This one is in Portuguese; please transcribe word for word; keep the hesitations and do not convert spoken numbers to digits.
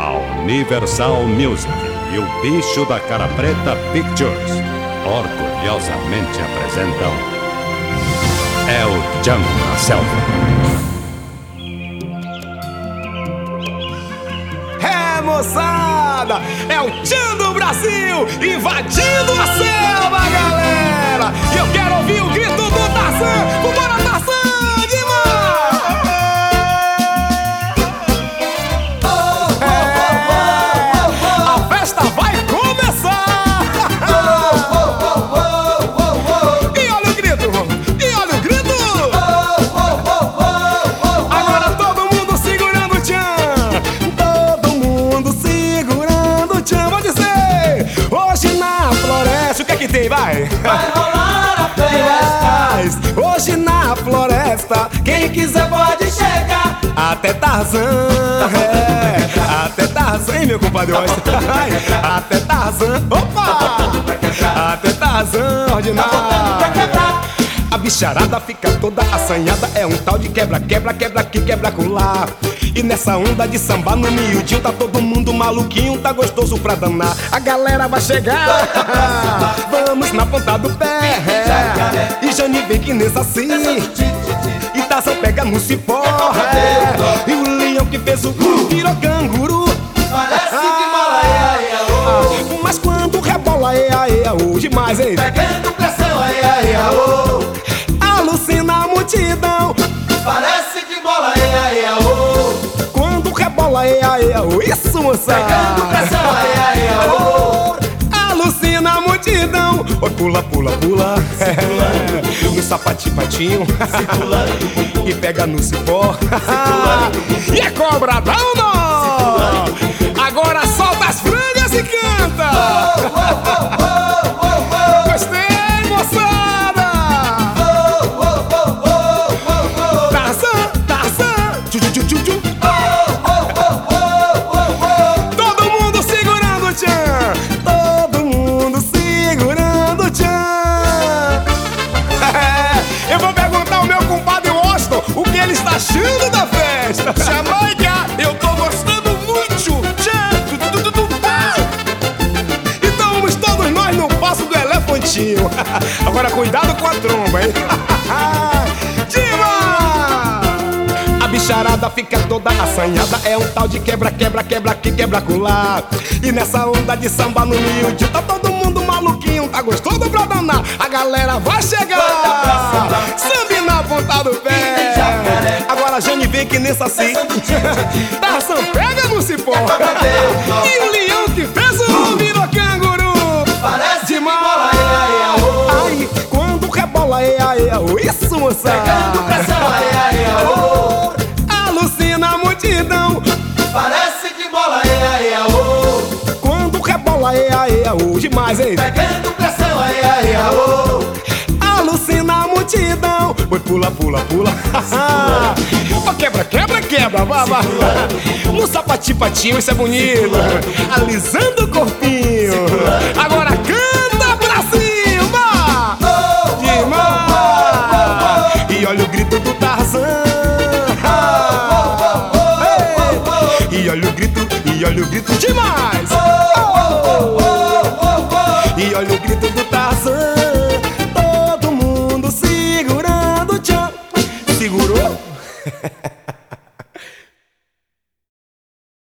A Universal Music e o Bicho da Cara Preta Pictures orgulhosamente apresentam El Django na Selva. É, moçada, é o Tchan do Brasil invadindo a selva, galera. E eu quero ouvir o grito do Tarzan. Vambora, Tarzan, vai! Vai rolar a festa. Hoje na floresta, quem quiser pode chegar. Até Tarzan, é, até Tarzan, hein, meu compadre? Até Tarzan, opa! Até Tarzan, ordinário. A bicharada fica toda assanhada. É um tal de quebra, quebra, quebra aqui, quebra acolá. E nessa onda de samba no miudinho tá todo mundo maluquinho, tá gostoso pra danar. A galera vai chegar, vamos na ponta do pé. E Jani vem que nessa assim, e Tarzan pega no cipó. E o leão que fez o virou canguru. Parece que mola, ea, ea, oh. Mas quando rebola, ea, ea, oh, demais, hein? Pegando pressão, ea, ea, oh. Alucina a multidão. Parece que bola, ea, ea, oh. Quando rebola, ea, ea, oh. Isso, moça. Pegando pressão, ea, ea, oh. Alucina a multidão. Oi, pula, pula, pula. É, no sapatinho, patinho. E pega no cipó. E é cobradão, não. Agora solta as frangas e canta. Oh, oh, oh, oh, oh, oh. Gostei, moçada. Oh, oh, oh, oh, oh, oh. Tarzan, Tarzan. Tchu, tchu, tchu, tchu. Oh, oh, oh, oh, oh, oh. Todo mundo segurando o tchan. Todo mundo segurando o tchan. Eu vou perguntar ao meu compadre Washington o que ele está achando da festa. Jamaica, eu tô gostando muito. Tchan, tu, tu, tu, tu, tá. Então vamos todos nós no passo do elefantinho. Agora cuidado com a tromba, hein? Diva! A bicharada fica toda assanhada. É um tal de quebra, quebra, quebra aqui, quebra acolá. E nessa onda de samba no miúdio tá todo mundo maluquinho, tá gostoso pra danar. A galera vai chegar, samba na ponta do pé. Agora a Jane vem que nessa assim, Tarzan pega no cipó. E o leão que fez o virou canguru. Parece demais. Que bola, ea, ea, oh. Ai, quando rebola, ea, ea, oh. Isso, moça. Pegando pressão, ea, ea, oh. Alucina a multidão. Parece que bola, ea, ea, oh. Quando rebola, ea, ea, oh. Demais, hein? Pegando pressão, ea, ea, oh. Alucina a multidão. Oi, pula, pula, pula. Oh, quebra, quebra, quebra, baba. No sapatinho, patinho, isso é bonito. Alisando o corpinho. Agora canta pra cima. Demais. E olha o grito do Tarzan. E olha o grito, e olha o grito demais.